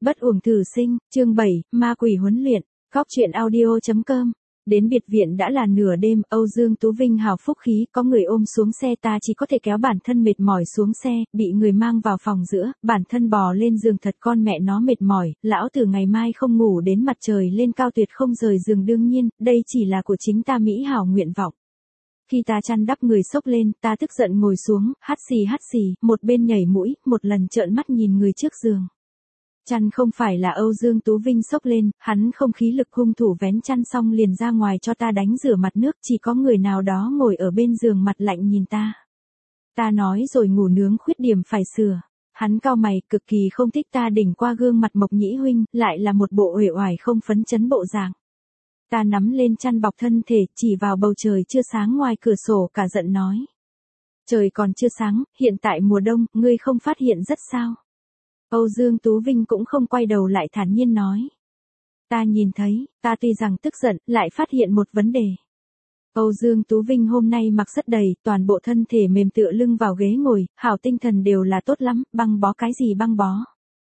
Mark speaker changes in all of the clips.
Speaker 1: Bất uổng thử sinh, chương 7, ma quỷ huấn luyện, góc truyện audio.com. Đến biệt viện đã là nửa đêm, Âu Dương Tú Vinh hào phúc khí, có người ôm xuống xe, ta chỉ có thể kéo bản thân mệt mỏi xuống xe, bị người mang vào phòng giữa, bản thân bò lên giường, thật con mẹ nó mệt mỏi, lão tử ngày mai không ngủ đến mặt trời lên cao, tuyệt không rời giường, đương nhiên, đây chỉ là của chính ta mỹ hảo nguyện vọng. Khi ta chăn đắp người xốc lên, ta tức giận ngồi xuống, hắt xì, một bên nhảy mũi, một lần trợn mắt nhìn người trước giường. Chăn không phải là Âu Dương Tú Vinh xốc lên, hắn không khí lực, hung thủ vén chăn xong liền ra ngoài cho ta đánh rửa mặt nước, chỉ có người nào đó ngồi ở bên giường mặt lạnh nhìn ta. Ta nói rồi, ngủ nướng khuyết điểm phải sửa. Hắn cau mày, cực kỳ không thích ta đỉnh qua gương mặt Mộc Nhĩ huynh, lại là một bộ uể oải không phấn chấn bộ dạng. Ta nắm lên chăn bọc thân thể, chỉ vào bầu trời chưa sáng ngoài cửa sổ, cả giận nói. Trời còn chưa sáng, hiện tại mùa đông, ngươi không phát hiện rất sao? Âu Dương Tú Vinh cũng không quay đầu lại, thản nhiên nói. Ta nhìn thấy, ta tuy rằng tức giận, lại phát hiện một vấn đề. Âu Dương Tú Vinh hôm nay mặc rất đầy, toàn bộ thân thể mềm tựa lưng vào ghế ngồi, hảo tinh thần đều là tốt lắm, băng bó cái gì băng bó.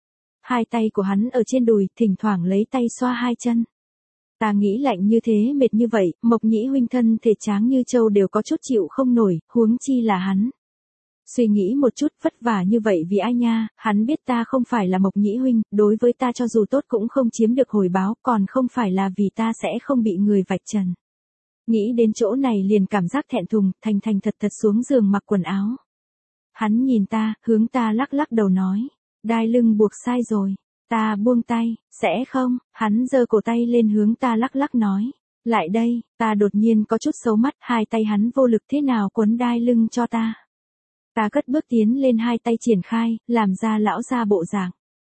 Speaker 1: Hai tay của hắn ở trên đùi, thỉnh thoảng lấy tay xoa hai chân. Ta nghĩ lạnh như thế, mệt như vậy, Mộc Nhĩ huynh thân thể tráng như trâu đều có chút chịu không nổi, huống chi là hắn. Suy nghĩ một chút, vất vả như vậy vì ai nha, hắn biết ta không phải là Mộc Nhĩ huynh, đối với ta cho dù tốt cũng không chiếm được hồi báo, còn không phải là vì ta sẽ không bị người vạch trần. Nghĩ đến chỗ này liền cảm giác thẹn thùng, thành thật xuống giường mặc quần áo. Hắn nhìn ta, hướng ta lắc đầu nói, đai lưng buộc sai rồi. Ta buông tay, sẽ không, hắn giơ cổ tay lên hướng ta lắc nói. Lại đây, ta đột nhiên có chút xấu mắt, hai tay hắn vô lực thế nào quấn đai lưng cho ta. Ta cất bước tiến lên, hai tay triển khai, làm ra lão ra bộ dạng.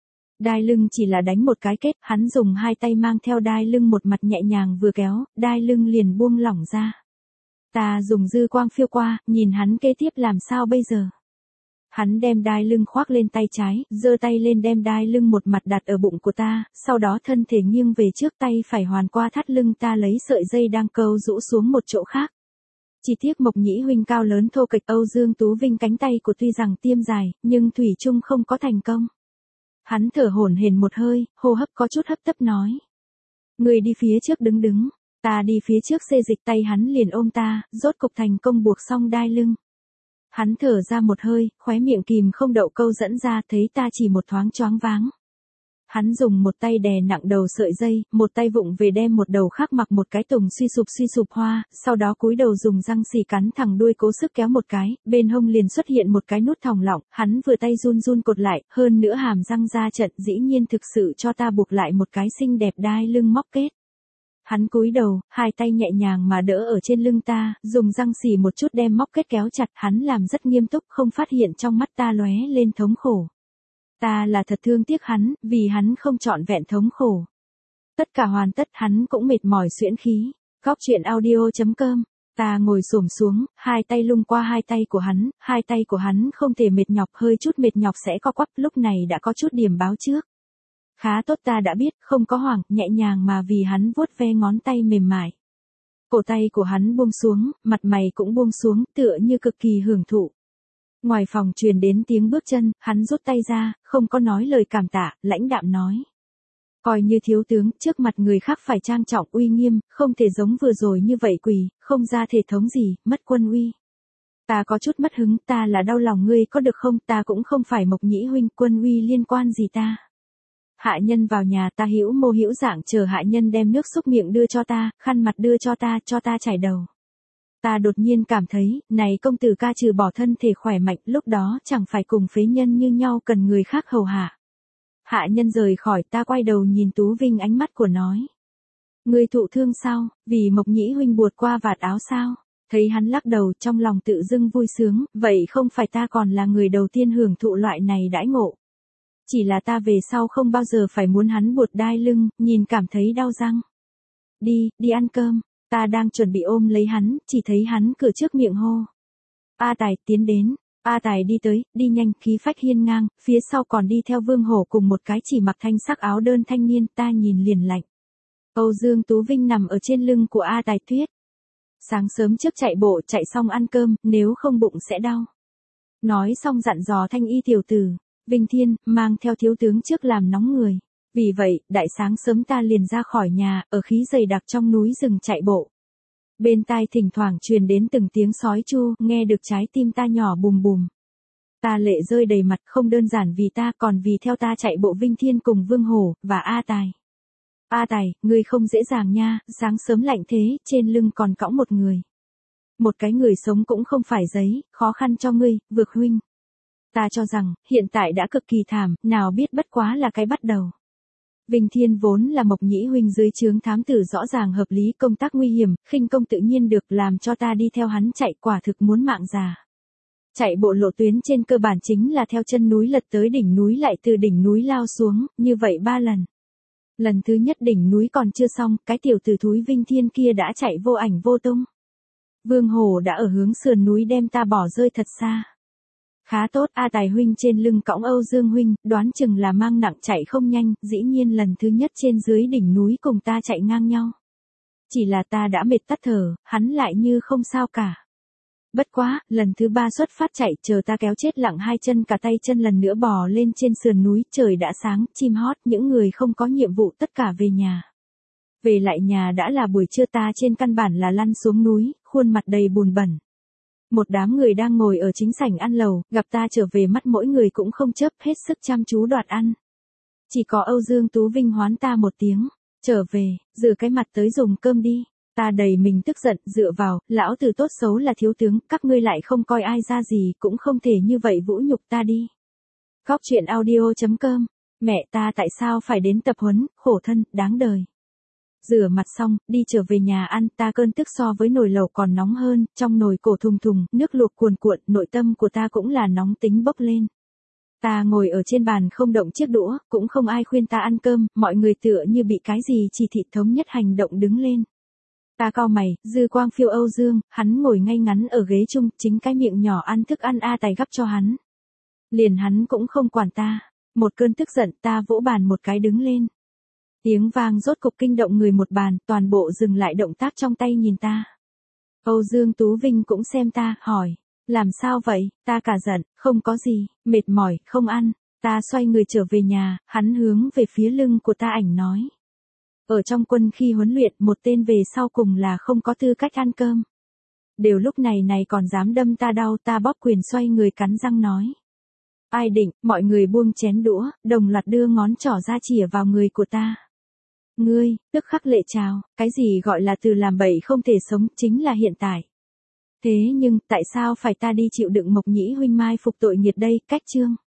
Speaker 1: Đai lưng chỉ là đánh một cái kết, hắn dùng hai tay mang theo đai lưng một mặt nhẹ nhàng vừa kéo, đai lưng liền buông lỏng ra. Ta dùng dư quang phiêu qua, nhìn hắn kế tiếp làm sao bây giờ. Hắn đem đai lưng khoác lên tay trái, giơ tay lên đem đai lưng một mặt đặt ở bụng của ta, sau đó thân thể nghiêng về trước, tay phải hoàn qua thắt lưng ta, lấy sợi dây đang câu rũ xuống một chỗ khác. Chỉ tiếc Mộc Nhĩ huynh cao lớn thô kệch, Âu Dương Tú Vinh cánh tay của tuy rằng tiêm dài, nhưng thủy chung không có thành công. Hắn thở hổn hển một hơi, hô hấp có chút hấp tấp nói. Người đi phía trước đứng, ta đi phía trước xê dịch, tay hắn liền ôm ta, rốt cục thành công buộc xong đai lưng. Hắn thở ra một hơi, khóe miệng kìm không đậu câu dẫn ra, thấy ta chỉ một thoáng choáng váng. Hắn dùng một tay đè nặng đầu sợi dây, một tay vụng về đem một đầu khác mặc một cái tùng suy sụp hoa, sau đó cúi đầu dùng răng xì cắn thẳng đuôi, cố sức kéo một cái, bên hông liền xuất hiện một cái nút thòng lọng, hắn vừa tay run cột lại, hơn nữa hàm răng ra trận, dĩ nhiên thực sự cho ta buộc lại một cái xinh đẹp đai lưng móc kết. Hắn cúi đầu, hai tay nhẹ nhàng mà đỡ ở trên lưng ta, dùng răng xì một chút đem móc kết kéo chặt, hắn làm rất nghiêm túc, không phát hiện trong mắt ta lóe lên thống khổ. Ta là thật thương tiếc hắn, vì hắn không trọn vẹn thống khổ. Tất cả hoàn tất, hắn cũng mệt mỏi xuyễn khí. Góc truyện audio.com. Ta ngồi xổm xuống, hai tay lung qua hai tay của hắn không thể mệt nhọc, hơi chút mệt nhọc sẽ co quắp, lúc này đã có chút điểm báo trước. Khá tốt, ta đã biết, không có hoảng, nhẹ nhàng mà vì hắn vuốt ve ngón tay mềm mại. Cổ tay của hắn buông xuống, mặt mày cũng buông xuống, tựa như cực kỳ hưởng thụ. Ngoài phòng truyền đến tiếng bước chân, hắn rút tay ra, không có nói lời cảm tạ, lãnh đạm nói. Coi như thiếu tướng, trước mặt người khác phải trang trọng uy nghiêm, không thể giống vừa rồi như vậy quỳ, không ra thể thống gì, mất quân uy. Ta có chút mất hứng, ta là đau lòng ngươi có được không, ta cũng không phải Mộc Nhĩ huynh, quân uy liên quan gì ta. Hạ nhân vào nhà, ta hữu mô hữu dạng chờ hạ nhân đem nước xúc miệng đưa cho ta, khăn mặt đưa cho ta chải đầu. Ta đột nhiên cảm thấy, này công tử ca trừ bỏ thân thể khỏe mạnh, lúc đó chẳng phải cùng phế nhân như nhau cần người khác hầu hạ. Hạ nhân rời khỏi, ta quay đầu nhìn Tú Vinh, ánh mắt của nói. Ngươi thụ thương sao, vì Mộc Nhĩ huynh buột qua vạt áo sao? Thấy hắn lắc đầu, trong lòng tự dưng vui sướng, vậy không phải ta còn là người đầu tiên hưởng thụ loại này đãi ngộ. Chỉ là ta về sau không bao giờ phải muốn hắn buột đai lưng, nhìn cảm thấy đau răng. Đi ăn cơm. Ta đang chuẩn bị ôm lấy hắn, chỉ thấy hắn cửa trước miệng hô. A Tài, tiến đến. A Tài đi tới, đi nhanh, khí phách hiên ngang, phía sau còn đi theo Vương Hổ cùng một cái chỉ mặc thanh sắc áo đơn thanh niên, ta nhìn liền lạnh. Âu Dương Tú Vinh nằm ở trên lưng của A Tài Tuyết. Sáng sớm trước chạy bộ, chạy xong ăn cơm, nếu không bụng sẽ đau. Nói xong dặn dò thanh y tiểu tử. Vinh Thiên, mang theo thiếu tướng trước làm nóng người. Vì vậy, đại sáng sớm ta liền ra khỏi nhà, ở khí dày đặc trong núi rừng chạy bộ. Bên tai thỉnh thoảng truyền đến từng tiếng sói chu, nghe được trái tim ta nhỏ bùm bùm. Ta lệ rơi đầy mặt, không đơn giản vì ta còn vì theo ta chạy bộ Vinh Thiên cùng Vương Hổ, và A Tài. A Tài, ngươi không dễ dàng nha, sáng sớm lạnh thế, trên lưng còn cõng một người. Một cái người sống cũng không phải giấy, khó khăn cho ngươi, Vược huynh. Ta cho rằng, hiện tại đã cực kỳ thảm, nào biết bất quá là cái bắt đầu. Vinh Thiên vốn là Mộc Nhĩ huynh dưới trướng thám tử rõ ràng hợp lý, công tác nguy hiểm, khinh công tự nhiên được, làm cho ta đi theo hắn chạy quả thực muốn mạng già. Chạy bộ lộ tuyến trên cơ bản chính là theo chân núi lật tới đỉnh núi lại từ đỉnh núi lao xuống, như vậy 3 lần. Lần thứ nhất đỉnh núi còn chưa xong, cái tiểu tử thúi Vinh Thiên kia đã chạy vô ảnh vô tung. Vương Hổ đã ở hướng sườn núi đem ta bỏ rơi thật xa. Khá tốt, A Tài huynh trên lưng cõng Âu Dương huynh, đoán chừng là mang nặng chạy không nhanh, dĩ nhiên lần thứ nhất trên dưới đỉnh núi cùng ta chạy ngang nhau. Chỉ là ta đã mệt tắt thở, hắn lại như không sao cả. Bất quá, lần thứ 3 xuất phát chạy, chờ ta kéo chết lặng hai chân cả tay chân lần nữa bò lên trên sườn núi, trời đã sáng, chim hót, những người không có nhiệm vụ tất cả về nhà. Về lại nhà đã là buổi trưa, ta trên căn bản là lăn xuống núi, khuôn mặt đầy bùn bẩn. Một đám người đang ngồi ở chính sảnh ăn lầu, gặp ta trở về mắt mỗi người cũng không chớp, hết sức chăm chú đoạt ăn. Chỉ có Âu Dương Tú Vinh hoán ta một tiếng, trở về, rửa cái mặt tới dùng cơm đi. Ta đầy mình tức giận, dựa vào, lão tử tốt xấu là thiếu tướng, các ngươi lại không coi ai ra gì, cũng không thể như vậy vũ nhục ta đi. Góc truyện audio.com, mẹ ta tại sao phải đến tập huấn, khổ thân, đáng đời. Rửa mặt xong, đi trở về nhà ăn, ta cơn tức so với nồi lẩu còn nóng hơn, trong nồi cổ thùng thùng, nước luộc cuồn cuộn, nội tâm của ta cũng là nóng tính bốc lên. Ta ngồi ở trên bàn không động chiếc đũa, cũng không ai khuyên ta ăn cơm, mọi người tựa như bị cái gì chỉ thị thống nhất hành động đứng lên. Ta cau mày, dư quang phiêu Âu Dương, hắn ngồi ngay ngắn ở ghế chung, chính cái miệng nhỏ ăn thức ăn A Tài gắp cho hắn. Liền hắn cũng không quản ta, một cơn tức giận ta vỗ bàn một cái đứng lên. Tiếng vang rốt cục kinh động người một bàn, toàn bộ dừng lại động tác trong tay nhìn ta. Âu Dương Tú Vinh cũng xem ta, hỏi, làm sao vậy, ta cả giận, không có gì, mệt mỏi, không ăn, ta xoay người trở về nhà, hắn hướng về phía lưng của ta ảnh nói. Ở trong quân khi huấn luyện, một tên về sau cùng là không có tư cách ăn cơm. Đều lúc này còn dám đâm ta đau, ta bóp quyền xoay người cắn răng nói. Ai định, mọi người buông chén đũa, đồng loạt đưa ngón trỏ ra chìa vào người của ta. Ngươi, tức khắc lệ trào, cái gì gọi là từ làm bậy không thể sống, chính là hiện tại. Thế nhưng, tại sao phải ta đi chịu đựng Mộc Nhĩ huynh mai phục tội nghiệt đây, cách chương.